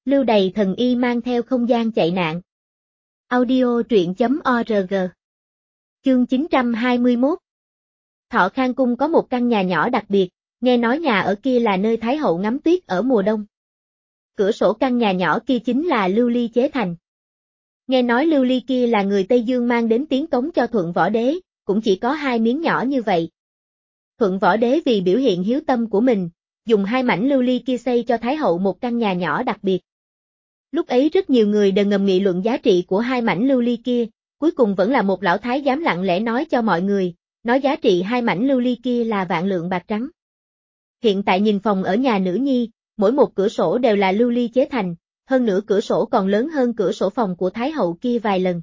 Lưu Đày thần y mang theo không gian chạy nạn. Audio truyện.org. Chương 921. Thọ Khang Cung có một căn nhà nhỏ đặc biệt, nghe nói nhà ở kia là nơi Thái hậu ngắm tuyết ở mùa đông. Cửa sổ căn nhà nhỏ kia chính là lưu ly chế thành. Nghe nói lưu ly kia là người Tây Dương mang đến tiến cống cho Thuận Võ Đế, cũng chỉ có 2 miếng nhỏ như vậy. Thuận Võ Đế vì biểu hiện hiếu tâm của mình, dùng 2 mảnh lưu ly kia xây cho Thái hậu một căn nhà nhỏ đặc biệt. Lúc ấy rất nhiều người đều ngầm nghị luận giá trị của 2 mảnh lưu ly kia, cuối cùng vẫn là một lão thái giám lặng lẽ nói cho mọi người, nói giá trị 2 mảnh lưu ly kia là vạn lượng bạc trắng. Hiện tại nhìn phòng ở nhà nữ nhi, mỗi một cửa sổ đều là lưu ly chế thành, hơn nữa cửa sổ còn lớn hơn cửa sổ phòng của Thái hậu kia vài lần.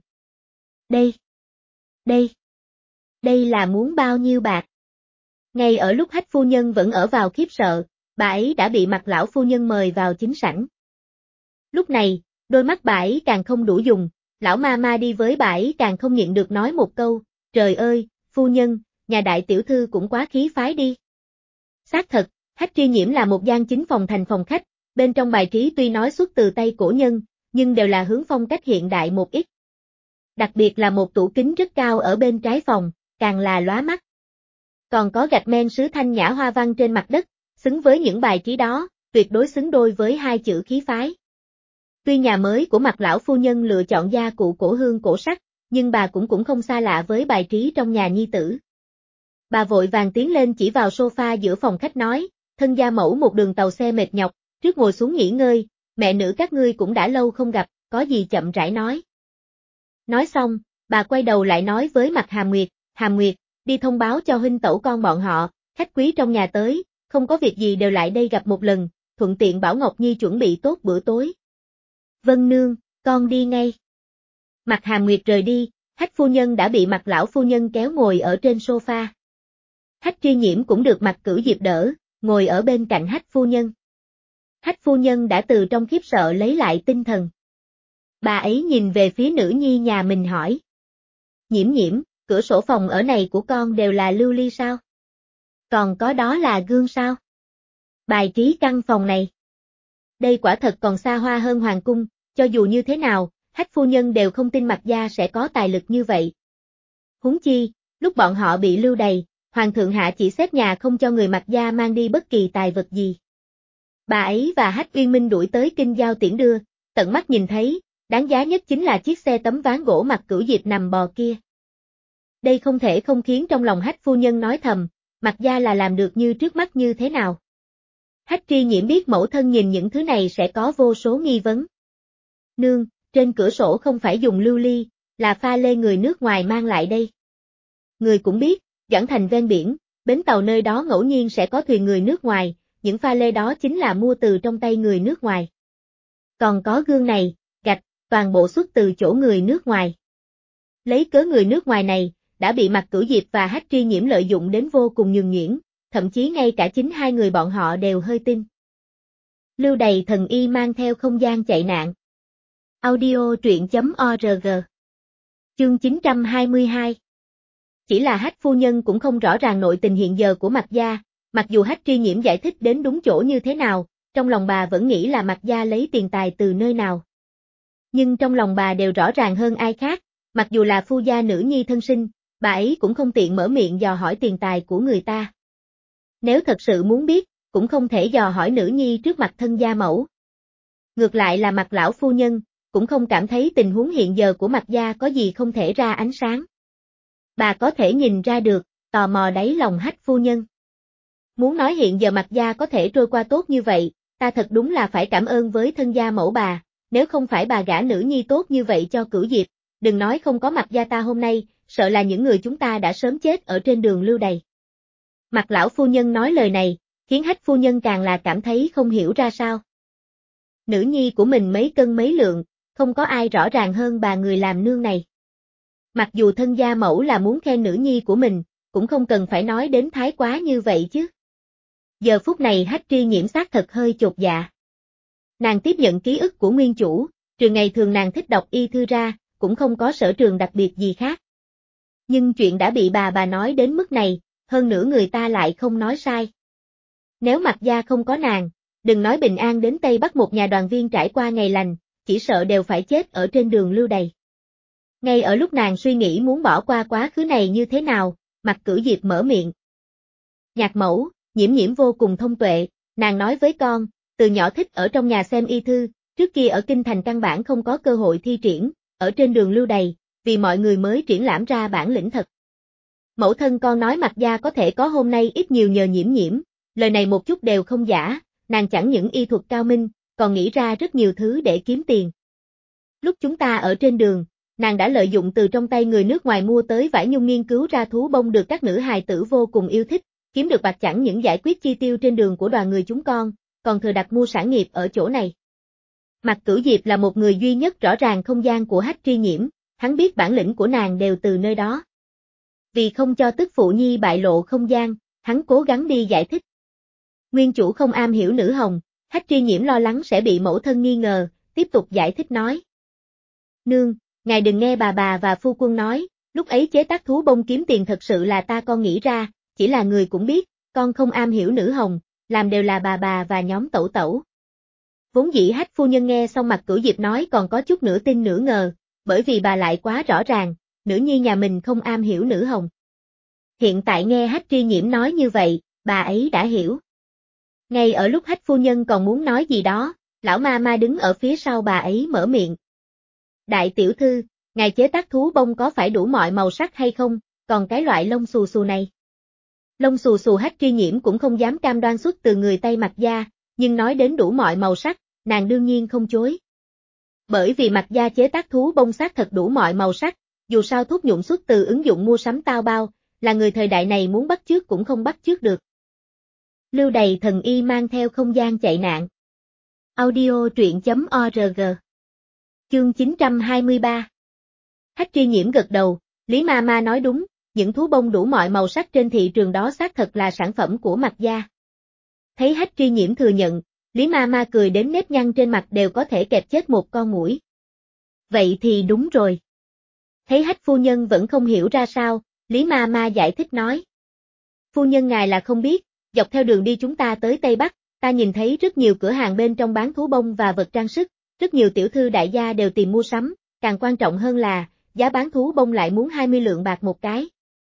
Đây là muốn bao nhiêu bạc? Ngay ở lúc Hách phu nhân vẫn ở vào khiếp sợ, bà ấy đã bị Mặt lão phu nhân mời vào chính sảnh. Lúc này, đôi mắt bà ấy càng không đủ dùng, lão ma ma đi với bà ấy càng không nhịn được nói một câu, trời ơi, phu nhân, nhà đại tiểu thư cũng quá khí phái đi. Xác thật, Hách Tri Nhiễm là một gian chính phòng thành phòng khách, bên trong bài trí tuy nói xuất từ tay cổ nhân, nhưng đều là hướng phong cách hiện đại một ít. Đặc biệt là một tủ kính rất cao ở bên trái phòng, càng là lóa mắt. Còn có gạch men sứ thanh nhã hoa văn trên mặt đất, xứng với những bài trí đó, tuyệt đối xứng đôi với 2 chữ khí phái. Tuy nhà mới của Mặt lão phu nhân lựa chọn gia cụ cổ hương cổ sắc, nhưng bà cũng không xa lạ với bài trí trong nhà nhi tử. Bà vội vàng tiến lên chỉ vào sofa giữa phòng khách nói, thân gia mẫu một đường tàu xe mệt nhọc, trước ngồi xuống nghỉ ngơi, mẹ nữ các ngươi cũng đã lâu không gặp, có gì chậm rãi nói. Nói xong, bà quay đầu lại nói với Mặt Hàm Nguyệt, đi thông báo cho huynh tẩu con bọn họ, khách quý trong nhà tới, không có việc gì đều lại đây gặp một lần, thuận tiện bảo Ngọc Nhi chuẩn bị tốt bữa tối. Vâng nương, con đi ngay. Mặt Hàm Nguyệt rời đi, Hách phu nhân đã bị Mặt lão phu nhân kéo ngồi ở trên sofa. Hách Tri Nhiễm cũng được Mặt Cửu Diệp đỡ, ngồi ở bên cạnh Hách phu nhân. Hách phu nhân đã từ trong khiếp sợ lấy lại tinh thần. Bà ấy nhìn về phía nữ nhi nhà mình hỏi. Nhiễm, cửa sổ phòng ở này của con đều là lưu ly sao? Còn có đó là gương sao? Bài trí căn phòng này. Đây quả thật còn xa hoa hơn hoàng cung, cho dù như thế nào, Hách phu nhân đều không tin Mặt gia sẽ có tài lực như vậy. Huống chi, lúc bọn họ bị lưu đày, hoàng thượng hạ chỉ xếp nhà không cho người Mặt gia mang đi bất kỳ tài vật gì. Bà ấy và Hách Uyên Minh đuổi tới kinh giao tiễn đưa, tận mắt nhìn thấy, đáng giá nhất chính là chiếc xe tấm ván gỗ Mặt Cửu Diệp nằm bò kia. Đây không thể không khiến trong lòng Hách phu nhân nói thầm, Mặt gia là làm được như trước mắt như thế nào. Hách Tri Nhiễm biết mẫu thân nhìn những thứ này sẽ có vô số nghi vấn. Nương, trên cửa sổ không phải dùng lưu ly, là pha lê người nước ngoài mang lại đây. Người cũng biết, Giảng Thành ven biển, bến tàu nơi đó ngẫu nhiên sẽ có thuyền người nước ngoài, những pha lê đó chính là mua từ trong tay người nước ngoài. Còn có gương này, gạch, toàn bộ xuất từ chỗ người nước ngoài. Lấy cớ người nước ngoài này, đã bị Mặt Cửu Diệp và Hách Tri Nhiễm lợi dụng đến vô cùng nhường nhuyễn, thậm chí ngay cả chính 2 người bọn họ đều hơi tin. Lưu Đày thần y mang theo không gian chạy nạn. Audio truyện.org. Chương 922. Chỉ là Hách phu nhân cũng không rõ ràng nội tình hiện giờ của Mặt gia, mặc dù Hách Tri Nhiễm giải thích đến đúng chỗ như thế nào, trong lòng bà vẫn nghĩ là Mặt gia lấy tiền tài từ nơi nào. Nhưng trong lòng bà đều rõ ràng hơn ai khác, mặc dù là phu gia nữ nhi thân sinh, bà ấy cũng không tiện mở miệng dò hỏi tiền tài của người ta. Nếu thật sự muốn biết, cũng không thể dò hỏi nữ nhi trước mặt thân gia mẫu. Ngược lại là Mặt lão phu nhân, cũng không cảm thấy tình huống hiện giờ của Mặt gia có gì không thể ra ánh sáng. Bà có thể nhìn ra được, tò mò đáy lòng Hách phu nhân. Muốn nói hiện giờ Mặt gia có thể trôi qua tốt như vậy, ta thật đúng là phải cảm ơn với thân gia mẫu bà, nếu không phải bà gả nữ nhi tốt như vậy cho Cửu Diệp, đừng nói không có Mặt gia ta hôm nay, sợ là những người chúng ta đã sớm chết ở trên đường lưu đày. Mặt lão phu nhân nói lời này, khiến Hách phu nhân càng là cảm thấy không hiểu ra sao. Nữ nhi của mình mấy cân mấy lượng, không có ai rõ ràng hơn bà người làm nương này. Mặc dù thân gia mẫu là muốn khen nữ nhi của mình, cũng không cần phải nói đến thái quá như vậy chứ. Giờ phút này Hách Tri Nhiễm xác thật hơi chột dạ. Nàng tiếp nhận ký ức của nguyên chủ, trừ ngày thường nàng thích đọc y thư ra, cũng không có sở trường đặc biệt gì khác. Nhưng chuyện đã bị bà nói đến mức này, hơn nữa người ta lại không nói sai. Nếu Mặt gia không có nàng, đừng nói bình an đến Tây Bắc, một nhà đoàn viên trải qua ngày lành, chỉ sợ đều phải chết ở trên đường lưu đày. Ngay ở lúc nàng suy nghĩ muốn bỏ qua quá khứ này như thế nào, Mặc Cửu Diệp mở miệng. Nhạc mẫu, Nhiễm Nhiễm vô cùng thông tuệ, nàng nói với con, từ nhỏ thích ở trong nhà xem y thư, trước kia ở kinh thành căn bản không có cơ hội thi triển, ở trên đường lưu đày, vì mọi người mới triển lãm ra bản lĩnh thật. Mẫu thân con nói Mạc gia có thể có hôm nay ít nhiều nhờ Nhiễm Nhiễm, lời này một chút đều không giả, nàng chẳng những y thuật cao minh, còn nghĩ ra rất nhiều thứ để kiếm tiền. Lúc chúng ta ở trên đường, nàng đã lợi dụng từ trong tay người nước ngoài mua tới vải nhung nghiên cứu ra thú bông được các nữ hài tử vô cùng yêu thích, kiếm được bạc chẳng những giải quyết chi tiêu trên đường của đoàn người chúng con, còn thừa đặt mua sản nghiệp ở chỗ này. Mặc Cửu Diệp là một người duy nhất rõ ràng không gian của Hách Tri Nhiễm, hắn biết bản lĩnh của nàng đều từ nơi đó. Vì không cho tức phụ nhi bại lộ không gian, hắn cố gắng đi giải thích. Nguyên chủ không am hiểu nữ hồng, Hách Tri Nhiễm lo lắng sẽ bị mẫu thân nghi ngờ, tiếp tục giải thích nói. Nương, ngài đừng nghe bà và phu quân nói, lúc ấy chế tác thú bông kiếm tiền thật sự là ta con nghĩ ra, chỉ là người cũng biết, con không am hiểu nữ hồng, làm đều là bà và nhóm tẩu tẩu. Vốn dĩ Hách phu nhân nghe xong Mặc Cửu Diệp nói còn có chút nửa tin nửa ngờ, bởi vì bà lại quá rõ ràng, nữ nhi nhà mình không am hiểu nữ hồng. Hiện tại nghe Hách Tri Nhiễm nói như vậy, bà ấy đã hiểu. Ngay ở lúc Hách phu nhân còn muốn nói gì đó, lão ma đứng ở phía sau bà ấy mở miệng. Đại tiểu thư, ngài chế tác thú bông có phải đủ mọi màu sắc hay không, còn cái loại lông xù xù này? Lông xù xù Hách Tri Nhiễm cũng không dám cam đoan xuất từ người Tây Mặc gia, nhưng nói đến đủ mọi màu sắc, nàng đương nhiên không chối. Bởi vì Mặc gia chế tác thú bông xác thật đủ mọi màu sắc, dù sao thuốc nhuộm xuất từ ứng dụng mua sắm tao bao, là người thời đại này muốn bắt chước cũng không bắt chước được. Lưu đày thần y mang theo không gian chạy nạn. Audio truyện.org. Chương 923. Hách Tri Nhiễm gật đầu, Lý Ma nói đúng, những thú bông đủ mọi màu sắc trên thị trường đó xác thật là sản phẩm của Mặc gia. Thấy Hách Tri Nhiễm thừa nhận, Lý Ma cười đến nếp nhăn trên mặt đều có thể kẹp chết một con muỗi. Vậy thì đúng rồi. Thấy Hách phu nhân vẫn không hiểu ra sao, Lý Ma giải thích nói. Phu nhân ngài là không biết, dọc theo đường đi chúng ta tới Tây Bắc, ta nhìn thấy rất nhiều cửa hàng bên trong bán thú bông và vật trang sức, rất nhiều tiểu thư đại gia đều tìm mua sắm, càng quan trọng hơn là, giá bán thú bông lại muốn 20 lượng bạc một cái.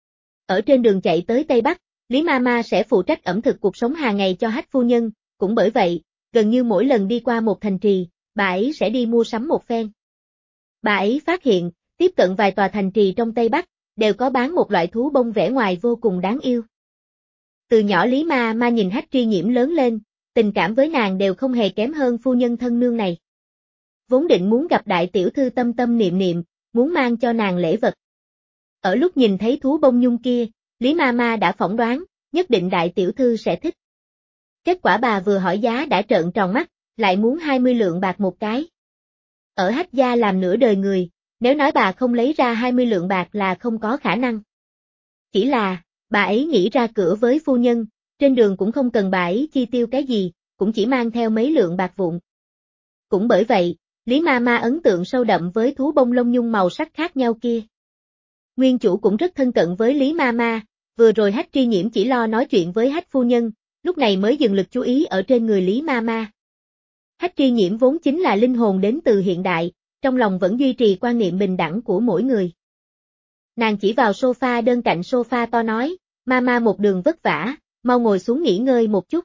Ở trên đường chạy tới Tây Bắc, Lý Ma sẽ phụ trách ẩm thực cuộc sống hàng ngày cho Hách phu nhân, cũng bởi vậy, gần như mỗi lần đi qua một thành trì, bà ấy sẽ đi mua sắm một phen. Bà ấy phát hiện, tiếp cận vài tòa thành trì trong Tây Bắc, đều có bán một loại thú bông vẻ ngoài vô cùng đáng yêu. Từ nhỏ Lý Ma nhìn Hách Tri Nhiễm lớn lên, tình cảm với nàng đều không hề kém hơn phu nhân thân nương này. Vốn định muốn gặp đại tiểu thư tâm tâm niệm niệm, muốn mang cho nàng lễ vật. Ở lúc nhìn thấy thú bông nhung kia, Lý Ma đã phỏng đoán, nhất định đại tiểu thư sẽ thích. Kết quả bà vừa hỏi giá đã trợn tròn mắt, lại muốn 20 lượng bạc một cái. Ở Hách gia làm nửa đời người, nếu nói bà không lấy ra 20 lượng bạc là không có khả năng. Chỉ là, bà ấy nghĩ ra cửa với phu nhân, trên đường cũng không cần bà ấy chi tiêu cái gì, cũng chỉ mang theo mấy lượng bạc vụn. Cũng bởi vậy, Lý Ma ấn tượng sâu đậm với thú bông lông nhung màu sắc khác nhau kia. Nguyên chủ cũng rất thân cận với Lý Ma, vừa rồi Hách Tri Nhiễm chỉ lo nói chuyện với Hách phu nhân, lúc này mới dừng lực chú ý ở trên người Lý Ma. Hách Tri Nhiễm vốn chính là linh hồn đến từ hiện đại, trong lòng vẫn duy trì quan niệm bình đẳng của mỗi người. Nàng chỉ vào sofa đơn cạnh sofa to nói, Ma một đường vất vả, mau ngồi xuống nghỉ ngơi một chút.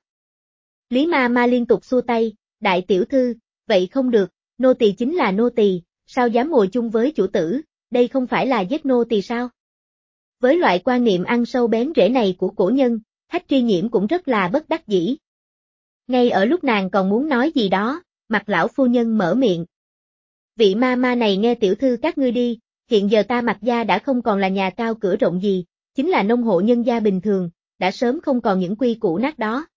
Lý Ma liên tục xua tay, đại tiểu thư, vậy không được, nô tỳ chính là nô tỳ, sao dám ngồi chung với chủ tử, đây không phải là giết nô tỳ sao? Với loại quan niệm ăn sâu bén rễ này của cổ nhân, Hách Tri Nhiễm cũng rất là bất đắc dĩ. Ngay ở lúc nàng còn muốn nói gì đó, Mặc lão phu nhân mở miệng. Vị Ma này nghe tiểu thư các ngươi đi, hiện giờ ta Mặc gia đã không còn là nhà cao cửa rộng gì, chính là nông hộ nhân gia bình thường, đã sớm không còn những quy củ nát đó.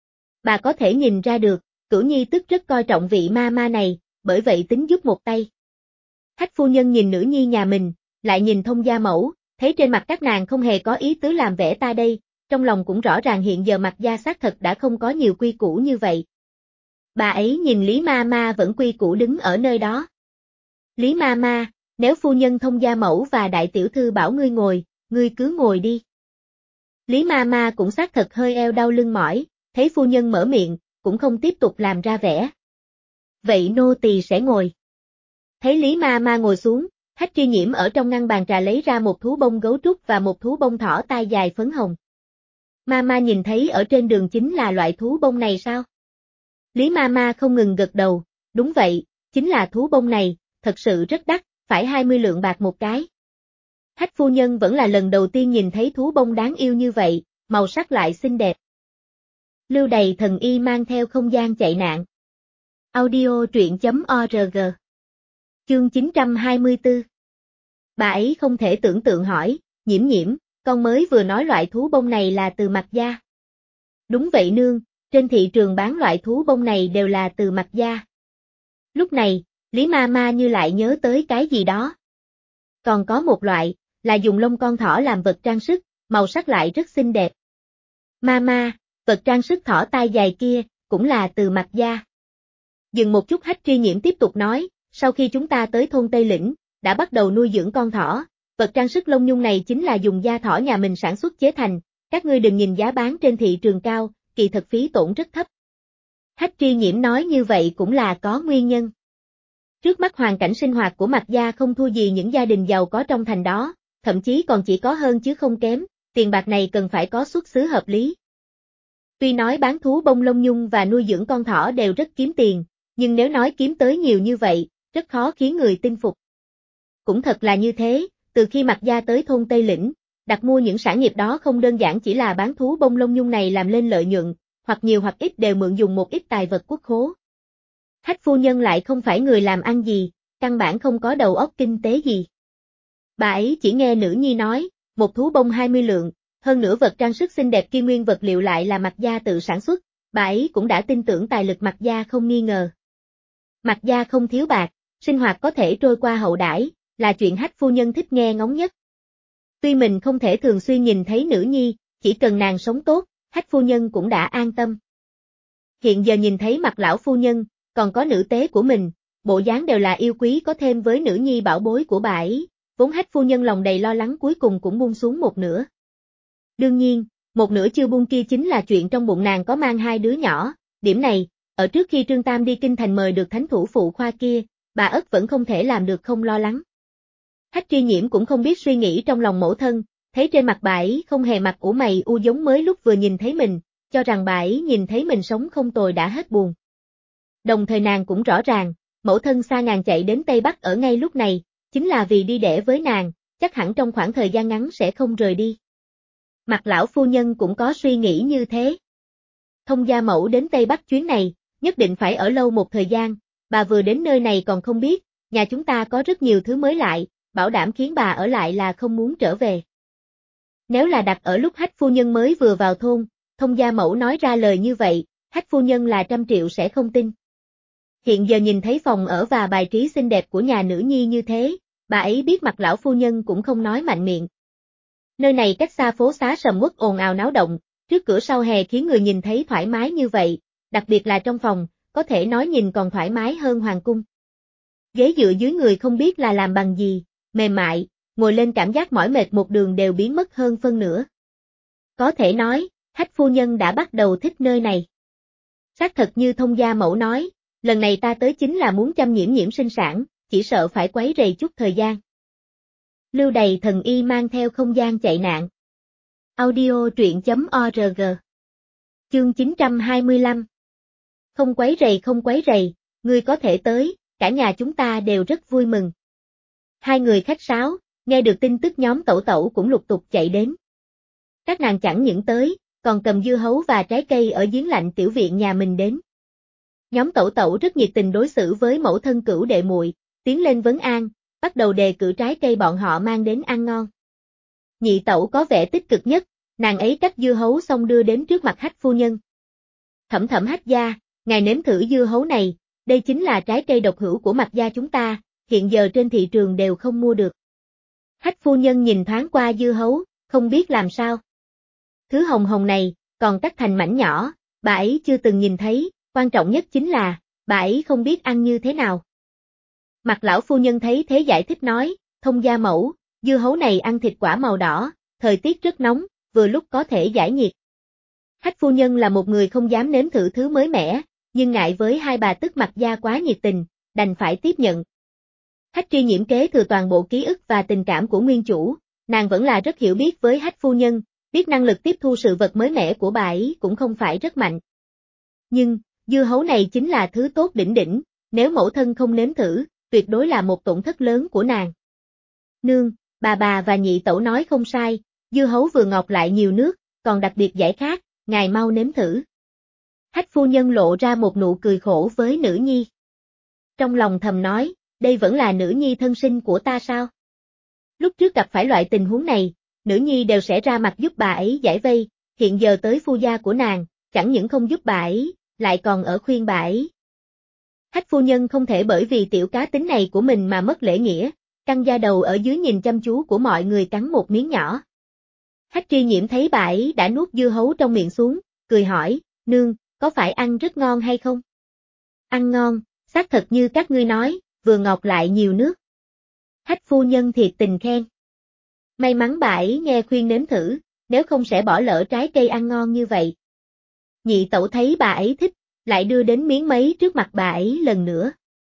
Bà có thể nhìn ra được, Cửu Nhi tức rất coi trọng vị Ma này, bởi vậy tính giúp một tay. Hách phu nhân nhìn nữ nhi nhà mình, lại nhìn thông gia mẫu, thấy trên mặt các nàng không hề có ý tứ làm vẻ ta đây, trong lòng cũng rõ ràng hiện giờ Mặc gia xác thật đã không có nhiều quy củ như vậy. Bà ấy nhìn Lý Ma vẫn quy củ đứng ở nơi đó. Lý Ma, nếu phu nhân thông gia mẫu và đại tiểu thư bảo ngươi ngồi, ngươi cứ ngồi đi. Lý Ma cũng xác thật hơi eo đau lưng mỏi, thấy phu nhân mở miệng, cũng không tiếp tục làm ra vẻ. Vậy nô tỳ sẽ ngồi. Thấy Lý Ma Ma ngồi xuống, Hách Tri Nhiễm ở trong ngăn bàn trà lấy ra một thú bông gấu trúc và một thú bông thỏ tai dài phấn hồng. Ma Ma nhìn thấy ở trên đường chính là loại thú bông này sao? Lý Ma Ma không ngừng gật đầu, đúng vậy, chính là thú bông này, thật sự rất đắt, phải 20 lượng bạc một cái. Hách phu nhân vẫn là lần đầu tiên nhìn thấy thú bông đáng yêu như vậy, màu sắc lại xinh đẹp. Lưu Đày thần y mang theo không gian chạy nạn. Audio truyện.org. Chương 924. Bà ấy không thể tưởng tượng hỏi, Nhiễm Nhiễm, con mới vừa nói loại thú bông này là từ Mạc gia. Đúng vậy nương, trên thị trường bán loại thú bông này đều là từ Mạc gia. Lúc này, Lý Ma Ma như lại nhớ tới cái gì đó. Còn có một loại, là dùng lông con thỏ làm vật trang sức, màu sắc lại rất xinh đẹp. Ma Ma, vật trang sức thỏ tai dài kia, cũng là từ Mạc gia. Dừng một chút Hách Tri Nhiễm tiếp tục nói, sau khi chúng ta tới thôn Tây Lĩnh, đã bắt đầu nuôi dưỡng con thỏ, vật trang sức lông nhung này chính là dùng da thỏ nhà mình sản xuất chế thành, các ngươi đừng nhìn giá bán trên thị trường cao, kỳ thực phí tổn rất thấp. Hách Tri Nhiễm nói như vậy cũng là có nguyên nhân. Trước mắt hoàn cảnh sinh hoạt của Mạc gia không thua gì những gia đình giàu có trong thành đó, thậm chí còn chỉ có hơn chứ không kém, tiền bạc này cần phải có xuất xứ hợp lý. Tuy nói bán thú bông lông nhung và nuôi dưỡng con thỏ đều rất kiếm tiền, nhưng nếu nói kiếm tới nhiều như vậy, rất khó khiến người tin phục. Cũng thật là như thế, từ khi Mạc gia tới thôn Tây Lĩnh, đặt mua những sản nghiệp đó không đơn giản chỉ là bán thú bông lông nhung này làm lên lợi nhuận, hoặc nhiều hoặc ít đều mượn dùng một ít tài vật quốc khố. Hách phu nhân lại không phải người làm ăn gì, căn bản không có đầu óc kinh tế gì. Bà ấy chỉ nghe nữ nhi nói, một thú bông 20 lượng, hơn nữa vật trang sức xinh đẹp kia nguyên vật liệu lại là Mạc gia tự sản xuất, bà ấy cũng đã tin tưởng tài lực Mạc gia không nghi ngờ. Mạc gia không thiếu bạc, sinh hoạt có thể trôi qua hậu đãi, là chuyện Hách phu nhân thích nghe ngóng nhất. Tuy mình không thể thường xuyên nhìn thấy nữ nhi, chỉ cần nàng sống tốt, Hách phu nhân cũng đã an tâm. Hiện giờ nhìn thấy mặt lão phu nhân, còn có nữ tế của mình, bộ dáng đều là yêu quý có thêm với nữ nhi bảo bối của bà ấy, vốn Hách phu nhân lòng đầy lo lắng cuối cùng cũng buông xuống một nửa. Đương nhiên, một nửa chưa buông kia chính là chuyện trong bụng nàng có mang hai đứa nhỏ, điểm này, ở trước khi Trương Tam đi kinh thành mời được thánh thủ phụ khoa kia, bà ất vẫn không thể làm được không lo lắng. Hách Tri Nhiễm cũng không biết suy nghĩ trong lòng mẫu thân, thấy trên mặt bà ấy không hề mặt ủ mày u giống mới lúc vừa nhìn thấy mình, cho rằng bà ấy nhìn thấy mình sống không tồi đã hết buồn. Đồng thời nàng cũng rõ ràng, mẫu thân xa ngàn chạy đến Tây Bắc ở ngay lúc này, chính là vì đi đẻ với nàng, chắc hẳn trong khoảng thời gian ngắn sẽ không rời đi. Mặt lão phu nhân cũng có suy nghĩ như thế. Thông gia mẫu đến Tây Bắc chuyến này, nhất định phải ở lâu một thời gian, bà vừa đến nơi này còn không biết, nhà chúng ta có rất nhiều thứ mới lại, bảo đảm khiến bà ở lại là không muốn trở về. Nếu là đặt ở lúc Hách phu nhân mới vừa vào thôn, thông gia mẫu nói ra lời như vậy, Hách phu nhân là 100 triệu sẽ không tin. Hiện giờ nhìn thấy phòng ở và bài trí xinh đẹp của nhà nữ nhi như thế, bà ấy biết mặt lão phu nhân cũng không nói mạnh miệng. Nơi này cách xa phố xá sầm uất ồn ào náo động, trước cửa sau hè khiến người nhìn thấy thoải mái như vậy, đặc biệt là trong phòng, có thể nói nhìn còn thoải mái hơn hoàng cung. Ghế dựa dưới người không biết là làm bằng gì, mềm mại, ngồi lên cảm giác mỏi mệt một đường đều biến mất hơn phân nửa. Có thể nói, Hách phu nhân đã bắt đầu thích nơi này. Xác thật như thông gia mẫu nói, lần này ta tới chính là muốn chăm Nhiễm Nhiễm sinh sản, chỉ sợ phải quấy rầy chút thời gian. Lưu Đày thần y mang theo không gian chạy nạn. Audio truyện.org. Chương 925. Không quấy rầy, ngươi có thể tới, cả nhà chúng ta đều rất vui mừng. Hai người khách sáo, nghe được tin tức nhóm tẩu tẩu cũng lục tục chạy đến. Các nàng chẳng những tới, còn cầm dưa hấu và trái cây ở giếng lạnh tiểu viện nhà mình đến. Nhóm tẩu tẩu rất nhiệt tình đối xử với mẫu thân cửu đệ muội, tiến lên vấn an, bắt đầu đề cử trái cây bọn họ mang đến ăn ngon. Nhị tẩu có vẻ tích cực nhất, nàng ấy cắt dưa hấu xong đưa đến trước mặt Hách phu nhân. Thẩm thẩm Hách gia, ngài nếm thử dưa hấu này, đây chính là trái cây độc hữu của Mạc gia chúng ta, hiện giờ trên thị trường đều không mua được. Hách phu nhân nhìn thoáng qua dưa hấu, không biết làm sao. Thứ hồng hồng này, còn cắt thành mảnh nhỏ, bà ấy chưa từng nhìn thấy, quan trọng nhất chính là, bà ấy không biết ăn như thế nào. Mặt lão phu nhân thấy thế giải thích nói, thông gia mẫu, dưa hấu này ăn thịt quả màu đỏ, thời tiết rất nóng, vừa lúc có thể giải nhiệt. Hách phu nhân là một người không dám nếm thử thứ mới mẻ, nhưng ngại với hai bà tức mặc gia quá nhiệt tình, đành phải tiếp nhận. Hách Tri Nhiễm kế thừa toàn bộ ký ức và tình cảm của nguyên chủ, nàng vẫn là rất hiểu biết với Hách phu nhân, biết năng lực tiếp thu sự vật mới mẻ của bà ấy cũng không phải rất mạnh. Nhưng, dưa hấu này chính là thứ tốt đỉnh đỉnh, nếu mẫu thân không nếm thử, tuyệt đối là một tổn thất lớn của nàng. Nương, bà và nhị tẩu nói không sai, dưa hấu vừa ngọt lại nhiều nước, còn đặc biệt giải khát, ngài mau nếm thử. Hách phu nhân lộ ra một nụ cười khổ với nữ nhi. Trong lòng thầm nói, đây vẫn là nữ nhi thân sinh của ta sao? Lúc trước gặp phải loại tình huống này, nữ nhi đều sẽ ra mặt giúp bà ấy giải vây, hiện giờ tới phu gia của nàng, chẳng những không giúp bà ấy, lại còn ở khuyên bà ấy. Hách phu nhân không thể bởi vì tiểu cá tính này của mình mà mất lễ nghĩa, căng da đầu ở dưới nhìn chăm chú của mọi người cắn một miếng nhỏ. Hách Tri Nhiễm thấy bà ấy đã nuốt dưa hấu trong miệng xuống, cười hỏi, nương, có phải ăn rất ngon hay không? Ăn ngon, xác thật như các ngươi nói, vừa ngọt lại nhiều nước. Hách phu nhân thiệt tình khen. May mắn bà ấy nghe khuyên nếm thử, nếu không sẽ bỏ lỡ trái cây ăn ngon như vậy. Nhị tẩu thấy bà ấy thích, lại đưa đến miếng mấy trước mặt bà ấy lần nữa.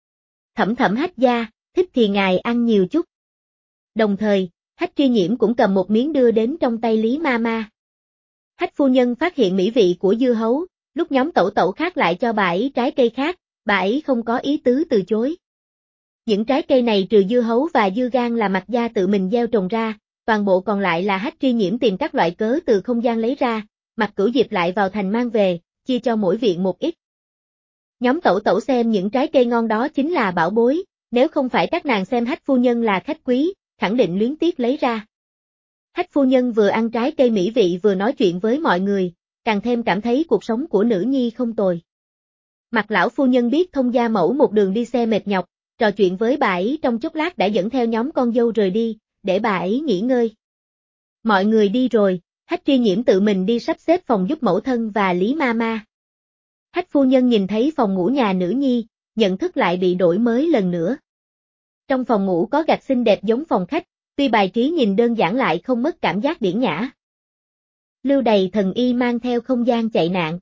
Thẩm Hách gia, thích thì ngài ăn nhiều chút. Đồng thời, Hách Tri Nhiễm cũng cầm một miếng đưa đến trong tay Lý Mama. Hách phu nhân phát hiện mỹ vị của dưa hấu, lúc nhóm tẩu khác lại cho bà ấy trái cây khác, bà ấy không có ý tứ từ chối. Những trái cây này trừ dưa hấu và dưa gang là Mạc gia tự mình gieo trồng ra, toàn bộ còn lại là Hách Tri Nhiễm tìm các loại cớ từ không gian lấy ra, Mạc Cửu Diệp lại vào thành mang về, chia cho mỗi viện một ít. Nhóm tẩu xem những trái cây ngon đó chính là bảo bối, nếu không phải các nàng xem Hách phu nhân là khách quý, khẳng định luyến tiếc lấy ra. Hách phu nhân vừa ăn trái cây mỹ vị vừa nói chuyện với mọi người, càng thêm cảm thấy cuộc sống của nữ nhi không tồi. Mạc lão phu nhân biết thông gia mẫu một đường đi xe mệt nhọc, trò chuyện với bà ấy trong chốc lát đã dẫn theo nhóm con dâu rời đi, để bà ấy nghỉ ngơi. Mọi người đi rồi, Hách Tri Nhiễm tự mình đi sắp xếp phòng giúp mẫu thân và Lý Mama. Hách phu nhân nhìn thấy phòng ngủ nhà nữ nhi, nhận thức lại bị đổi mới lần nữa. Trong phòng ngủ có gạch xinh đẹp giống phòng khách, tuy bài trí nhìn đơn giản lại không mất cảm giác điển nhã. Lưu Đầy Thần Y mang theo không gian chạy nạn.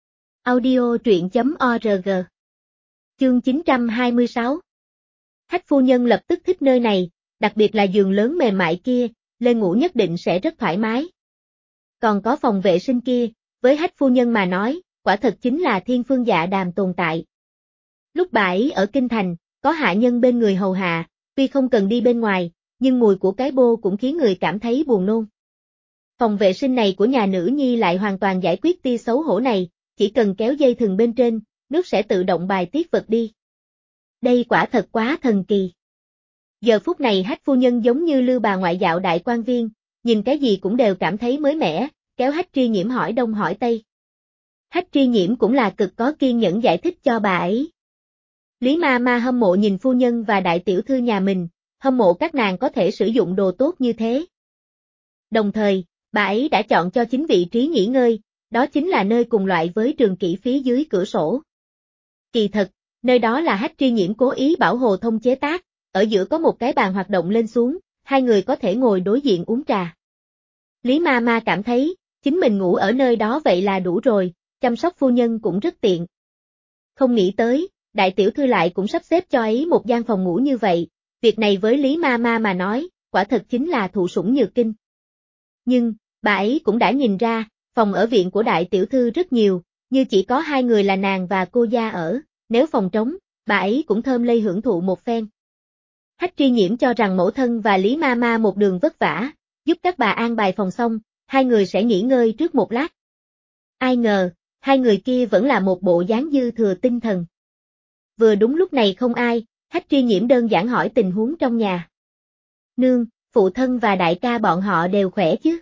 Audio truyện.org. Chương 926. Hách phu nhân lập tức thích nơi này, đặc biệt là giường lớn mềm mại kia, lên ngủ nhất định sẽ rất thoải mái. Còn có phòng vệ sinh kia, với Hách phu nhân mà nói, quả thật chính là thiên phương dạ đàm tồn tại. Lúc bà ấy ở kinh thành, có hạ nhân bên người hầu hạ, tuy không cần đi bên ngoài, nhưng mùi của cái bô cũng khiến người cảm thấy buồn nôn. Phòng vệ sinh này của nhà nữ nhi lại hoàn toàn giải quyết tia xấu hổ này, chỉ cần kéo dây thừng bên trên, nước sẽ tự động bài tiết vật đi. Đây quả thật quá thần kỳ. Giờ phút này Hách phu nhân giống như Lưu bà ngoại dạo đại quan viên, nhìn cái gì cũng đều cảm thấy mới mẻ, kéo Hách Tri Nhiễm hỏi đông hỏi tây. Hách Tri Nhiễm cũng là cực có kiên nhẫn giải thích cho bà ấy. Lý Mama hâm mộ nhìn phu nhân và đại tiểu thư nhà mình, hâm mộ các nàng có thể sử dụng đồ tốt như thế. Đồng thời, bà ấy đã chọn cho chính vị trí nghỉ ngơi, đó chính là nơi cùng loại với trường kỷ phía dưới cửa sổ. Kỳ thật, nơi đó là Hách Tri Nhiễm cố ý bảo Hồ Thông chế tác, ở giữa có một cái bàn hoạt động lên xuống, hai người có thể ngồi đối diện uống trà. Lý Mama cảm thấy, chính mình ngủ ở nơi đó vậy là đủ rồi, chăm sóc phu nhân cũng rất tiện. Không nghĩ tới, đại tiểu thư lại cũng sắp xếp cho ấy một gian phòng ngủ như vậy, việc này với Lý Mama mà nói, quả thật chính là thụ sủng nhược kinh. Nhưng, bà ấy cũng đã nhìn ra, phòng ở viện của đại tiểu thư rất nhiều, như chỉ có hai người là nàng và cô gia ở, nếu phòng trống, bà ấy cũng thơm lây hưởng thụ một phen. Hách Tri Nhiễm cho rằng mẫu thân và Lý Mama một đường vất vả, giúp các bà an bài phòng xong, hai người sẽ nghỉ ngơi trước một lát. Ai ngờ, hai người kia vẫn là một bộ dáng dư thừa tinh thần. Vừa đúng lúc này không ai, Hách Tri Nhiễm đơn giản hỏi tình huống trong nhà. Nương, phụ thân và đại ca bọn họ đều khỏe chứ?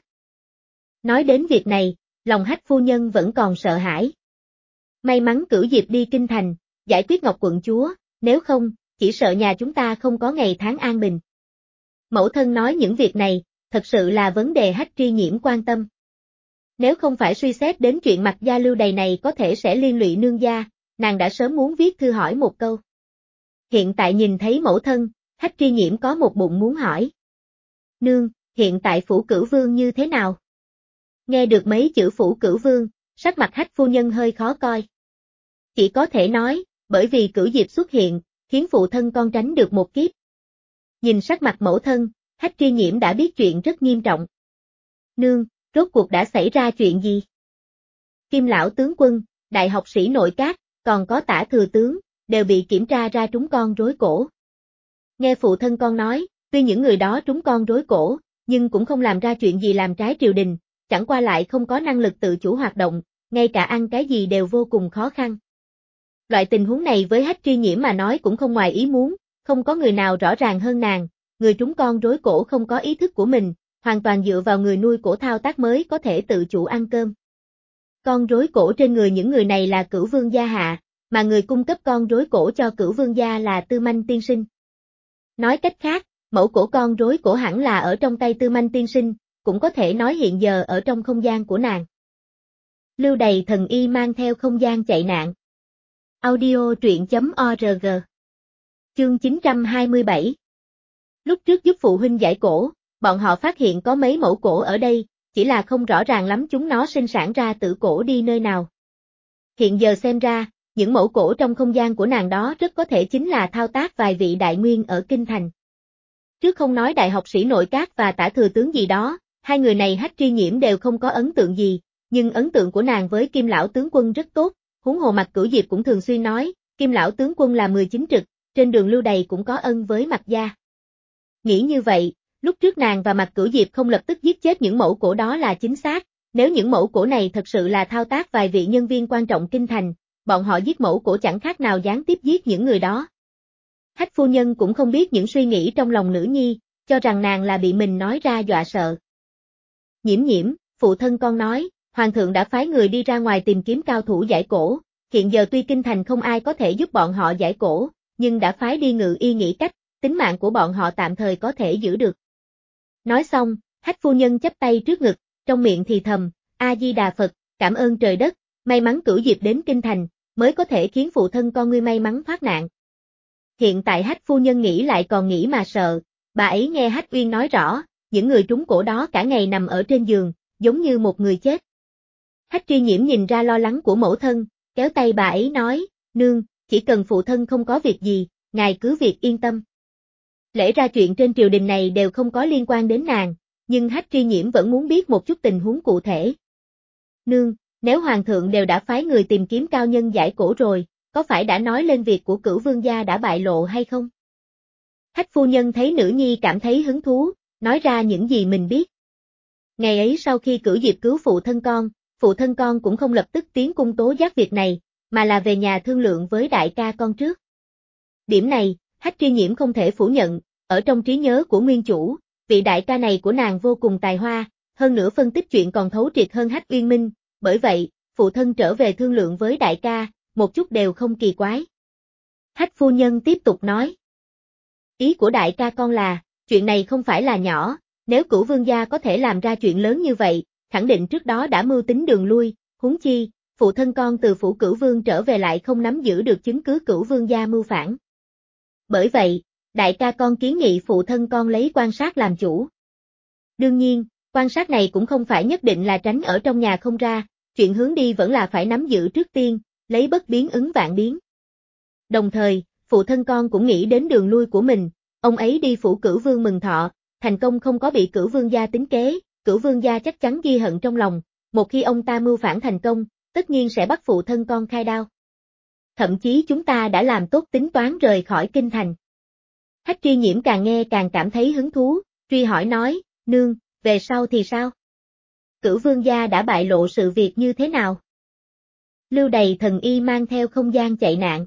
Nói đến việc này, lòng Hách phu nhân vẫn còn sợ hãi. May mắn Cửu Diệp đi kinh thành, giải quyết Ngọc quận chúa, nếu không, chỉ sợ nhà chúng ta không có ngày tháng an bình. Mẫu thân nói những việc này, thật sự là vấn đề Hách Tri Nhiễm quan tâm. Nếu không phải suy xét đến chuyện Mạc gia Lưu Đầy này có thể sẽ liên lụy nương gia, nàng đã sớm muốn viết thư hỏi một câu. Hiện tại nhìn thấy mẫu thân, Hách Tri Nhiễm có một bụng muốn hỏi. Nương, hiện tại phủ Cửu Vương như thế nào? Nghe được mấy chữ phủ Cửu Vương, sắc mặt Hách phu nhân hơi khó coi. Chỉ có thể nói, bởi vì Cửu Diệp xuất hiện, khiến phụ thân con tránh được một kiếp. Nhìn sắc mặt mẫu thân, Hách Tri Nhiễm đã biết chuyện rất nghiêm trọng. Nương, rốt cuộc đã xảy ra chuyện gì? Kim lão tướng quân, đại học sĩ nội các, còn có Tả thừa tướng, đều bị kiểm tra ra trúng con rối cổ. Nghe phụ thân con nói, tuy những người đó trúng con rối cổ, nhưng cũng không làm ra chuyện gì làm trái triều đình, chẳng qua lại không có năng lực tự chủ hoạt động, ngay cả ăn cái gì đều vô cùng khó khăn. Loại tình huống này với Hách Tri Nhiễm mà nói cũng không ngoài ý muốn, không có người nào rõ ràng hơn nàng, người trúng con rối cổ không có ý thức của mình, hoàn toàn dựa vào người nuôi cổ thao tác mới có thể tự chủ ăn cơm. Con rối cổ trên người những người này là Cửu Vương gia hạ, mà người cung cấp con rối cổ cho Cửu Vương gia là Tư Manh tiên sinh. Nói cách khác, mẫu cổ con rối cổ hẳn là ở trong tay Tư Manh tiên sinh, cũng có thể nói hiện giờ ở trong không gian của nàng. Lưu Đầy thần y mang theo không gian chạy nạn. Audio truyện.org. Chương 927. Lúc trước giúp phụ huynh giải cổ, bọn họ phát hiện có mấy mẫu cổ ở đây, chỉ là không rõ ràng lắm chúng nó sinh sản ra tử cổ đi nơi nào. Hiện giờ xem ra, những mẫu cổ trong không gian của nàng đó rất có thể chính là thao tác vài vị đại nguyên ở Kinh Thành. Trước không nói đại học sĩ nội các và Tả thừa tướng gì đó, hai người này Hách Tri Nhiễm đều không có ấn tượng gì, nhưng ấn tượng của nàng với Kim lão tướng quân rất tốt, huống hồ Mạc Cửu Diệp cũng thường xuyên nói, Kim lão tướng quân là 19 trực, trên đường Lưu Đầy cũng có ân với Mạc gia. Nghĩ như vậy, lúc trước nàng và Mạc Cửu Diệp không lập tức giết chết những mẫu cổ đó là chính xác, nếu những mẫu cổ này thật sự là thao tác vài vị nhân viên quan trọng Kinh Thành, bọn họ giết mẫu cổ chẳng khác nào gián tiếp giết những người đó. Hách phu nhân cũng không biết những suy nghĩ trong lòng nữ nhi, cho rằng nàng là bị mình nói ra dọa sợ. Nhiễm nhiễm, phụ thân con nói, hoàng thượng đã phái người đi ra ngoài tìm kiếm cao thủ giải cổ, hiện giờ tuy Kinh Thành không ai có thể giúp bọn họ giải cổ, nhưng đã phái đi Ngự Y nghĩ cách, tính mạng của bọn họ tạm thời có thể giữ được. Nói xong, Hách phu nhân chắp tay trước ngực, trong miệng thì thầm, A-di-đà Phật, cảm ơn trời đất, may mắn Cửu Diệp đến Kinh Thành, mới có thể khiến phụ thân con ngươi may mắn thoát nạn. Hiện tại Hách phu nhân nghĩ lại còn nghĩ mà sợ, bà ấy nghe Hách Uyên nói rõ, những người trúng cổ đó cả ngày nằm ở trên giường, giống như một người chết. Hách Tri Nhiễm nhìn ra lo lắng của mẫu thân, kéo tay bà ấy nói, nương, chỉ cần phụ thân không có việc gì, ngài cứ việc yên tâm. Lẽ ra chuyện trên triều đình này đều không có liên quan đến nàng, nhưng Hách Tri Nhiễm vẫn muốn biết một chút tình huống cụ thể. Nương, nếu hoàng thượng đều đã phái người tìm kiếm cao nhân giải cổ rồi, có phải đã nói lên việc của Cửu Vương gia đã bại lộ hay không? Hách phu nhân thấy nữ nhi cảm thấy hứng thú, nói ra những gì mình biết. Ngày ấy sau khi Cửu Diệp cứu phụ thân con cũng không lập tức tiến cung tố giác việc này, mà là về nhà thương lượng với đại ca con trước. Điểm này, Hách Tri Nhiễm không thể phủ nhận, ở trong trí nhớ của nguyên chủ, vị đại ca này của nàng vô cùng tài hoa, hơn nữa phân tích chuyện còn thấu triệt hơn Hách Uyên Minh, bởi vậy, phụ thân trở về thương lượng với đại ca, một chút đều không kỳ quái. Hách phu nhân tiếp tục nói. Ý của đại ca con là, chuyện này không phải là nhỏ, nếu Cửu Vương gia có thể làm ra chuyện lớn như vậy, khẳng định trước đó đã mưu tính đường lui, huống chi, phụ thân con từ phủ Cửu Vương trở về lại không nắm giữ được chứng cứ Cửu Vương gia mưu phản. Bởi vậy, đại ca con kiến nghị phụ thân con lấy quan sát làm chủ. Đương nhiên, quan sát này cũng không phải nhất định là tránh ở trong nhà không ra, chuyện hướng đi vẫn là phải nắm giữ trước tiên, lấy bất biến ứng vạn biến. Đồng thời, phụ thân con cũng nghĩ đến đường lui của mình, ông ấy đi phủ Cửu Vương mừng thọ, thành công không có bị Cửu Vương gia tính kế, Cửu Vương gia chắc chắn ghi hận trong lòng, một khi ông ta mưu phản thành công, tất nhiên sẽ bắt phụ thân con khai đao. Thậm chí chúng ta đã làm tốt tính toán rời khỏi Kinh Thành. Hách Tri Nhiễm càng nghe càng cảm thấy hứng thú, truy hỏi nói, nương, về sau thì sao? Cửu Vương gia đã bại lộ sự việc như thế nào? Lưu Đầy thần y mang theo không gian chạy nạn.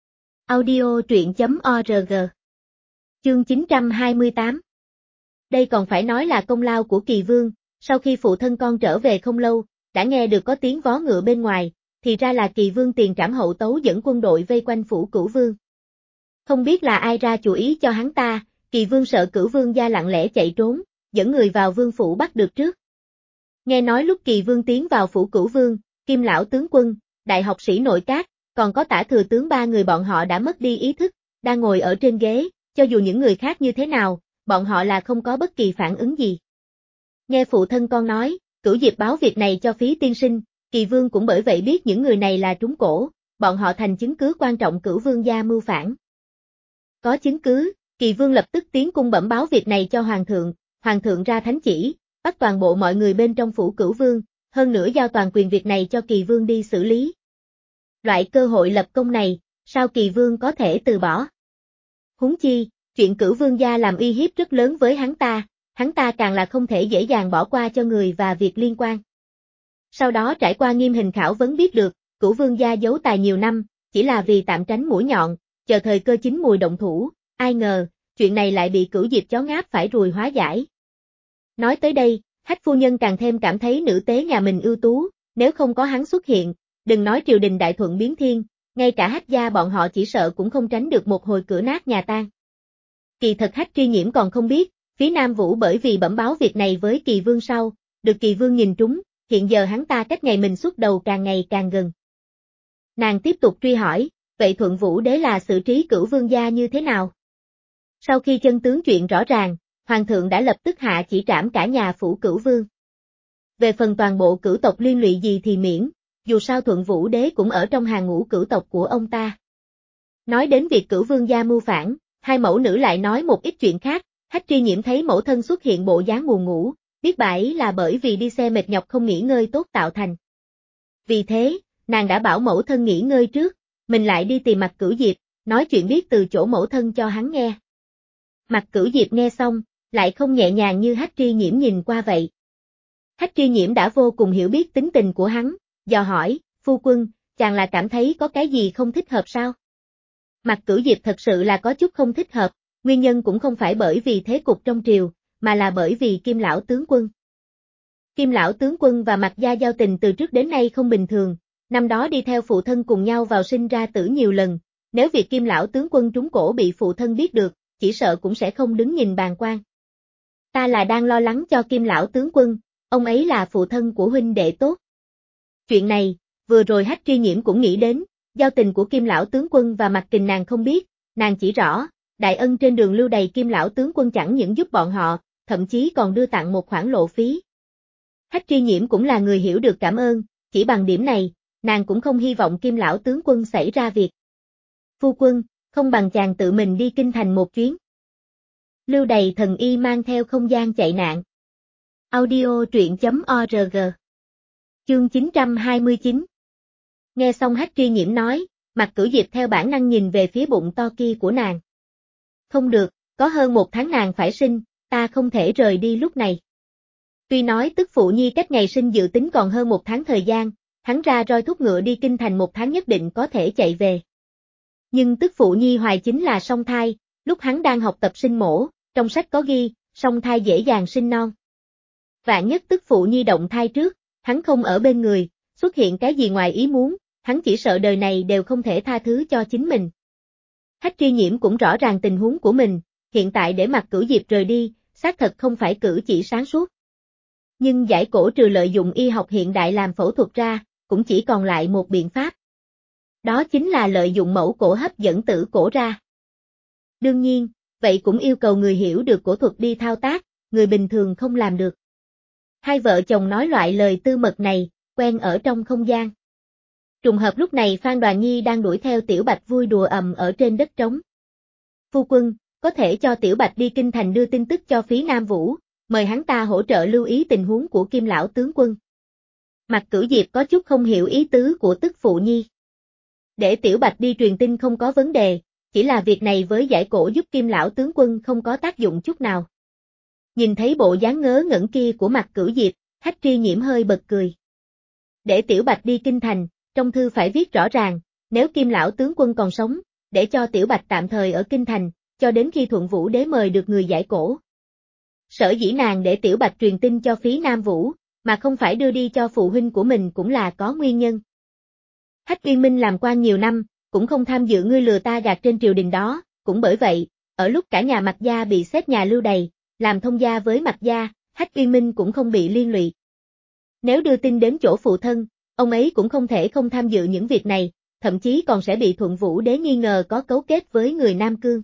Audio truyện.org. Chương 928. Đây còn phải nói là công lao của Kỳ Vương, sau khi phụ thân con trở về không lâu, đã nghe được có tiếng vó ngựa bên ngoài, thì ra là Kỳ Vương tiền trảm hậu tấu dẫn quân đội vây quanh phủ Cửu Vương. Không biết là ai ra chủ ý cho hắn ta, Kỳ Vương sợ Cửu Vương gia lặng lẽ chạy trốn, dẫn người vào vương phủ bắt được trước. Nghe nói lúc Kỳ Vương tiến vào phủ Cửu Vương, Kim lão tướng quân, đại học sĩ nội các, còn có Tả thừa tướng ba người bọn họ đã mất đi ý thức, đang ngồi ở trên ghế, cho dù những người khác như thế nào, bọn họ là không có bất kỳ phản ứng gì. Nghe phụ thân con nói, Cửu Diệp báo việc này cho Phí tiên sinh, Kỳ Vương cũng bởi vậy biết những người này là trúng cổ, bọn họ thành chứng cứ quan trọng Cửu Vương gia mưu phản. Có chứng cứ, Kỳ Vương lập tức tiến cung bẩm báo việc này cho Hoàng thượng ra thánh chỉ, bắt toàn bộ mọi người bên trong phủ Cửu Vương, hơn nữa giao toàn quyền việc này cho Kỳ Vương đi xử lý. Loại cơ hội lập công này, sao Kỳ Vương có thể từ bỏ? Huống chi, chuyện Cửu Vương gia làm uy hiếp rất lớn với hắn ta càng là không thể dễ dàng bỏ qua cho người và việc liên quan. Sau đó trải qua nghiêm hình khảo vấn biết được, Cửu Vương gia giấu tài nhiều năm, chỉ là vì tạm tránh mũi nhọn, chờ thời cơ chín mùi động thủ, ai ngờ, chuyện này lại bị Cửu Diệp chó ngáp phải ruồi hóa giải. Nói tới đây, Hách phu nhân càng thêm cảm thấy nữ tế nhà mình ưu tú, nếu không có hắn xuất hiện, đừng nói triều đình đại thuận biến thiên, ngay cả Hách gia bọn họ chỉ sợ cũng không tránh được một hồi cửa nát nhà tan. Kỳ thật Hách Tri Nhiễm còn không biết, phía Nam Vũ bởi vì bẩm báo việc này với Kỳ Vương sau, được Kỳ Vương nhìn trúng, hiện giờ hắn ta cách ngày mình xuất đầu càng ngày càng gần. Nàng tiếp tục truy hỏi, vậy Thuận Vũ đế là xử trí Cửu Vương gia như thế nào? Sau khi chân tướng chuyện rõ ràng, Hoàng thượng đã lập tức hạ chỉ trảm cả nhà phủ Cửu Vương. Về phần toàn bộ cửu tộc liên lụy gì thì miễn, dù sao Thuận Vũ đế cũng ở trong hàng ngũ cửu tộc của ông ta. Nói đến việc Cửu Vương gia mưu phản, hai mẫu nữ lại nói một ít chuyện khác, Hách Tri Nhiễm thấy mẫu thân xuất hiện bộ dáng buồn ngủ, biết bà ấy là bởi vì đi xe mệt nhọc không nghỉ ngơi tốt tạo thành. Vì thế, nàng đã bảo mẫu thân nghỉ ngơi trước, mình lại đi tìm Mặt Cửu Diệp, nói chuyện biết từ chỗ mẫu thân cho hắn nghe. Mặt Cửu Diệp nghe xong, lại không nhẹ nhàng như Hách Tri Nhiễm nhìn qua vậy. Hách Tri Nhiễm đã vô cùng hiểu biết tính tình của hắn, dò hỏi, phu quân, chàng là cảm thấy có cái gì không thích hợp sao? Mặt Cửu Diệp thật sự là có chút không thích hợp, nguyên nhân cũng không phải bởi vì thế cục trong triều, mà là bởi vì Kim lão tướng quân. Kim lão tướng quân và Mạc gia giao tình từ trước đến nay không bình thường, năm đó đi theo phụ thân cùng nhau vào sinh ra tử nhiều lần, nếu việc Kim lão tướng quân trúng cổ bị phụ thân biết được, chỉ sợ cũng sẽ không đứng nhìn bàng quan. Ta là đang lo lắng cho Kim lão tướng quân, ông ấy là phụ thân của huynh đệ tốt. Chuyện này, vừa rồi Hách Tri Nhiễm cũng nghĩ đến, giao tình của Kim lão tướng quân và Mạc Kình nàng không biết, nàng chỉ rõ, đại ân trên đường lưu đày Kim lão tướng quân chẳng những giúp bọn họ, thậm chí còn đưa tặng một khoản lộ phí. Hách Tri Nhiễm cũng là người hiểu được cảm ơn, chỉ bằng điểm này, nàng cũng không hy vọng Kim lão tướng quân xảy ra việc. Phu quân, không bằng chàng tự mình đi kinh thành một chuyến. Lưu đày thần y mang theo không gian chạy nạn. Audio truyện.org. Chương 929. Nghe xong Hách Tri Nhiễm nói, Mặt Cửu Diệp theo bản năng nhìn về phía bụng to kia của nàng. Không được, có hơn một tháng nàng phải sinh, ta không thể rời đi lúc này. Tuy nói tức phụ nhi cách ngày sinh dự tính còn hơn một tháng thời gian, hắn ra roi thúc ngựa đi kinh thành một tháng nhất định có thể chạy về. Nhưng tức phụ nhi hoài chính là song thai, lúc hắn đang học tập sinh mổ, trong sách có ghi, song thai dễ dàng sinh non. Vạn nhất tức phụ nhi động thai trước, hắn không ở bên người, xuất hiện cái gì ngoài ý muốn, hắn chỉ sợ đời này đều không thể tha thứ cho chính mình. Hách Tri Nhiễm cũng rõ ràng tình huống của mình, hiện tại để Mặt Cửu Diệp rời đi, xác thật không phải cử chỉ sáng suốt. Nhưng giải cổ trừ lợi dụng y học hiện đại làm phẫu thuật ra, cũng chỉ còn lại một biện pháp. Đó chính là lợi dụng mẫu cổ hấp dẫn tử cổ ra. Đương nhiên, vậy cũng yêu cầu người hiểu được cổ thuật đi thao tác, người bình thường không làm được. Hai vợ chồng nói loại lời tư mật này, quen ở trong không gian. Trùng hợp lúc này Phan Đoàn Nhi đang đuổi theo Tiểu Bạch vui đùa ầm ở trên đất trống. Phu quân, có thể cho Tiểu Bạch đi kinh thành đưa tin tức cho phí Nam Vũ, mời hắn ta hỗ trợ lưu ý tình huống của Kim lão tướng quân. Mặt Cửu Diệp có chút không hiểu ý tứ của tức phụ nhi. Để Tiểu Bạch đi truyền tin không có vấn đề, chỉ là việc này với giải cổ giúp Kim lão tướng quân không có tác dụng chút nào. Nhìn thấy bộ dáng ngớ ngẩn kia của Mặt Cửu Diệp, Hách Tri Nhiễm hơi bật cười. Để Tiểu Bạch đi kinh thành, trong thư phải viết rõ ràng, nếu Kim lão tướng quân còn sống, để cho Tiểu Bạch tạm thời ở kinh thành, cho đến khi Thuận Vũ đế mời được người giải cổ. Sở dĩ nàng để Tiểu Bạch truyền tin cho phí Nam Vũ, mà không phải đưa đi cho phụ huynh của mình cũng là có nguyên nhân. Hách Uyên Minh làm quan nhiều năm, cũng không tham dự ngươi lừa ta gạt trên triều đình đó, cũng bởi vậy, ở lúc cả nhà Mạc gia bị xếp nhà lưu đày, làm thông gia với Mạc gia, Hách Uyên Minh cũng không bị liên lụy. Nếu đưa tin đến chỗ phụ thân, ông ấy cũng không thể không tham dự những việc này, thậm chí còn sẽ bị Thuận Vũ đế nghi ngờ có cấu kết với người Nam Cương.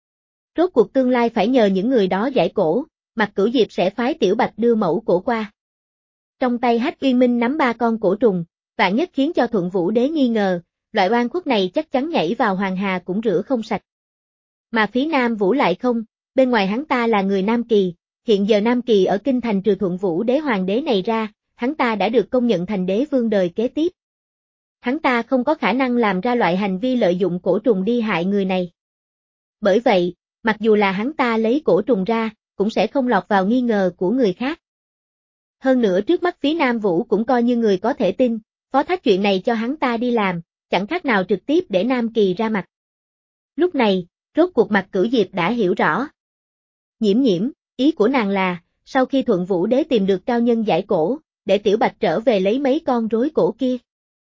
Rốt cuộc tương lai phải nhờ những người đó giải cổ, Mặt Cửu Diệp sẽ phái Tiểu Bạch đưa mẫu cổ qua. Trong tay Hách Uyên Minh nắm 3 con cổ trùng, Vạn nhất khiến cho Thuận Vũ Đế nghi ngờ, loại oan khuất này chắc chắn nhảy vào Hoàng Hà cũng rửa không sạch. Mà phía Nam Vũ lại không, bên ngoài hắn ta là người Nam Kỳ, hiện giờ Nam Kỳ ở kinh thành trừ Thuận Vũ Đế hoàng đế này ra, hắn ta đã được công nhận thành đế vương đời kế tiếp. Hắn ta không có khả năng làm ra loại hành vi lợi dụng cổ trùng đi hại người này. Bởi vậy, mặc dù là hắn ta lấy cổ trùng ra, cũng sẽ không lọt vào nghi ngờ của người khác. Hơn nữa trước mắt phía Nam Vũ cũng coi như người có thể tin, phó thác chuyện này cho hắn ta đi làm, chẳng khác nào trực tiếp để Nam Kỳ ra mặt. Lúc này, rốt cuộc Mạc Cửu Diệp đã hiểu rõ. Nhiễm nhiễm, ý của nàng là, sau khi Thuận Vũ Đế tìm được cao nhân giải cổ, để Tiểu Bạch trở về lấy mấy con rối cổ kia.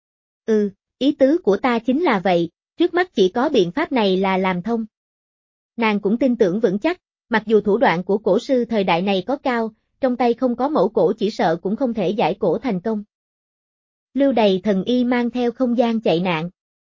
Ý tứ của ta chính là vậy, trước mắt chỉ có biện pháp này là làm thông. Nàng cũng tin tưởng vững chắc, mặc dù thủ đoạn của cổ sư thời đại này có cao, trong tay không có mẫu cổ chỉ sợ cũng không thể giải cổ thành công. Lưu Đày thần y mang theo không gian chạy nạn.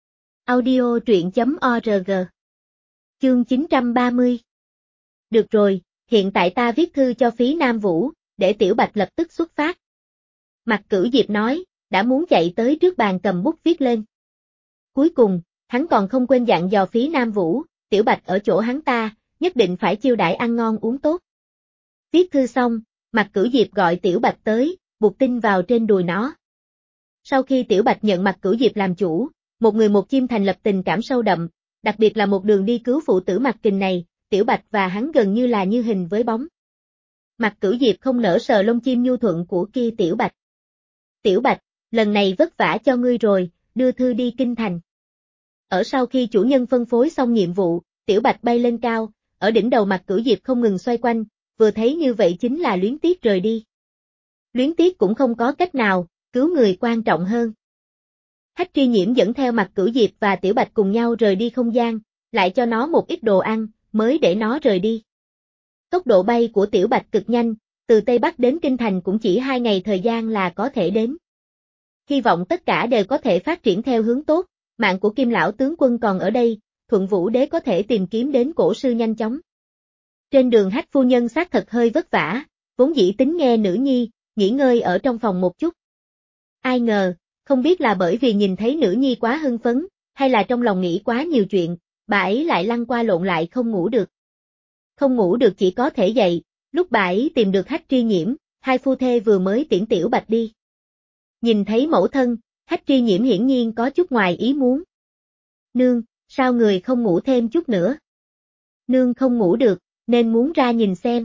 Audio truyện.org. Chương 930. Được rồi, hiện tại ta viết thư cho phí Nam Vũ, để Tiểu Bạch lập tức xuất phát. Mạc Cửu Diệp nói, đã muốn chạy tới trước bàn cầm bút viết lên. Cuối cùng, hắn còn không quên dặn dò phí Nam Vũ, Tiểu Bạch ở chỗ hắn ta, nhất định phải chiêu đãi ăn ngon uống tốt. Viết thư xong, Mạc Cửu Diệp gọi Tiểu Bạch tới, buộc tin vào trên đùi nó. Sau khi Tiểu Bạch nhận Mạc Cửu Diệp làm chủ, một người một chim thành lập tình cảm sâu đậm, đặc biệt là một đường đi cứu phụ tử Mạc Kình này, Tiểu Bạch và hắn gần như là như hình với bóng. Mạc Cửu Diệp không nỡ sờ lông chim nhu thuận của kia Tiểu Bạch. Tiểu Bạch, lần này vất vả cho ngươi rồi, đưa thư đi kinh thành. Ở sau khi chủ nhân phân phối xong nhiệm vụ, Tiểu Bạch bay lên cao, ở đỉnh đầu Mạc Cửu Diệp không ngừng xoay quanh, vừa thấy như vậy chính là luyến tiếc rời đi. Luyến tiếc cũng không có cách nào, cứu người quan trọng hơn. Hách Tri Nhiễm dẫn theo Mạc Cửu Diệp và Tiểu Bạch cùng nhau rời đi không gian, lại cho nó một ít đồ ăn, mới để nó rời đi. Tốc độ bay của Tiểu Bạch cực nhanh, từ Tây Bắc đến Kinh Thành cũng chỉ 2 ngày thời gian là có thể đến. Hy vọng tất cả đều có thể phát triển theo hướng tốt, mạng của Kim lão tướng quân còn ở đây, Thuận Vũ Đế có thể tìm kiếm đến cổ sư nhanh chóng. Trên đường Hách phu nhân xác thật hơi vất vả, vốn dĩ tính nghe nữ nhi, nghỉ ngơi ở trong phòng một chút. Ai ngờ, không biết là bởi vì nhìn thấy nữ nhi quá hưng phấn, hay là trong lòng nghĩ quá nhiều chuyện, bà ấy lại lăn qua lộn lại không ngủ được. Không ngủ được chỉ có thể dậy, lúc bà ấy tìm được Hách Tri Nhiễm, hai phu thê vừa mới tiễn Tiểu Bạch đi. Nhìn thấy mẫu thân, Hách Tri Nhiễm hiển nhiên có chút ngoài ý muốn. Nương, sao người không ngủ thêm chút nữa? Nương không ngủ được, nên muốn ra nhìn xem.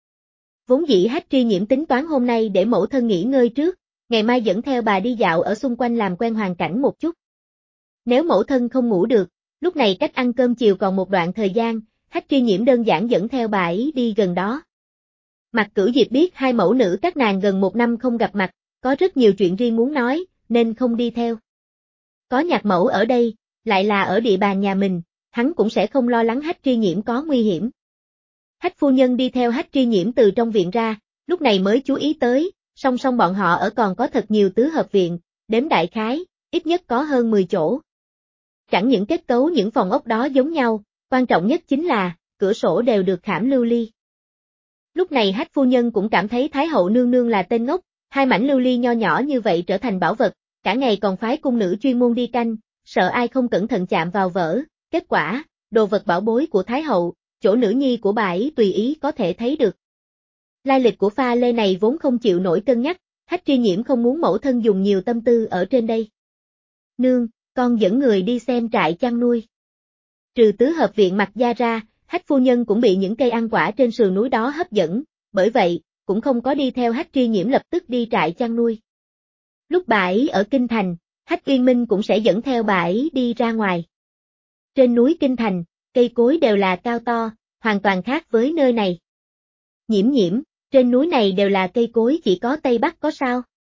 Vốn dĩ Hách Tri Nhiễm tính toán hôm nay để mẫu thân nghỉ ngơi trước, ngày mai dẫn theo bà đi dạo ở xung quanh làm quen hoàn cảnh một chút. Nếu mẫu thân không ngủ được, lúc này cách ăn cơm chiều còn một đoạn thời gian, Hách Tri Nhiễm đơn giản dẫn theo bà ấy đi gần đó. Mạc Cửu Diệp biết hai mẫu nữ các nàng gần 1 năm không gặp mặt, có rất nhiều chuyện riêng muốn nói, nên không đi theo. Có nhạc mẫu ở đây, lại là ở địa bàn nhà mình, hắn cũng sẽ không lo lắng Hách Tri Nhiễm có nguy hiểm. Hách phu nhân đi theo Hách Tri Nhiễm từ trong viện ra, lúc này mới chú ý tới, song song bọn họ ở còn có thật nhiều tứ hợp viện, đếm đại khái, ít nhất có hơn 10 chỗ. Chẳng những kết cấu những phòng ốc đó giống nhau, quan trọng nhất chính là, cửa sổ đều được khảm lưu ly. Lúc này Hách phu nhân cũng cảm thấy Thái hậu nương nương là tên ngốc, hai mảnh lưu ly nho nhỏ như vậy trở thành bảo vật, cả ngày còn phái cung nữ chuyên môn đi canh, sợ ai không cẩn thận chạm vào vỡ, kết quả, đồ vật bảo bối của Thái hậu, chỗ nữ nhi của bà ấy tùy ý có thể thấy được. Lai lịch của pha lê này vốn không chịu nổi cân nhắc, Hách Tri Nhiễm không muốn mẫu thân dùng nhiều tâm tư ở trên đây. Nương, con dẫn người đi xem trại chăn nuôi. Trừ tứ hợp viện Mạc gia ra, Hách phu nhân cũng bị những cây ăn quả trên sườn núi đó hấp dẫn, bởi vậy, cũng không có đi theo Hách Tri Nhiễm lập tức đi trại chăn nuôi. Lúc bà ấy ở Kinh Thành, Hách Uyên Minh cũng sẽ dẫn theo bà ấy đi ra ngoài. Trên núi Kinh Thành, cây cối đều là cao to, hoàn toàn khác với nơi này. Nhiễm nhiễm, trên núi này đều là cây cối chỉ có Tây Bắc có sao?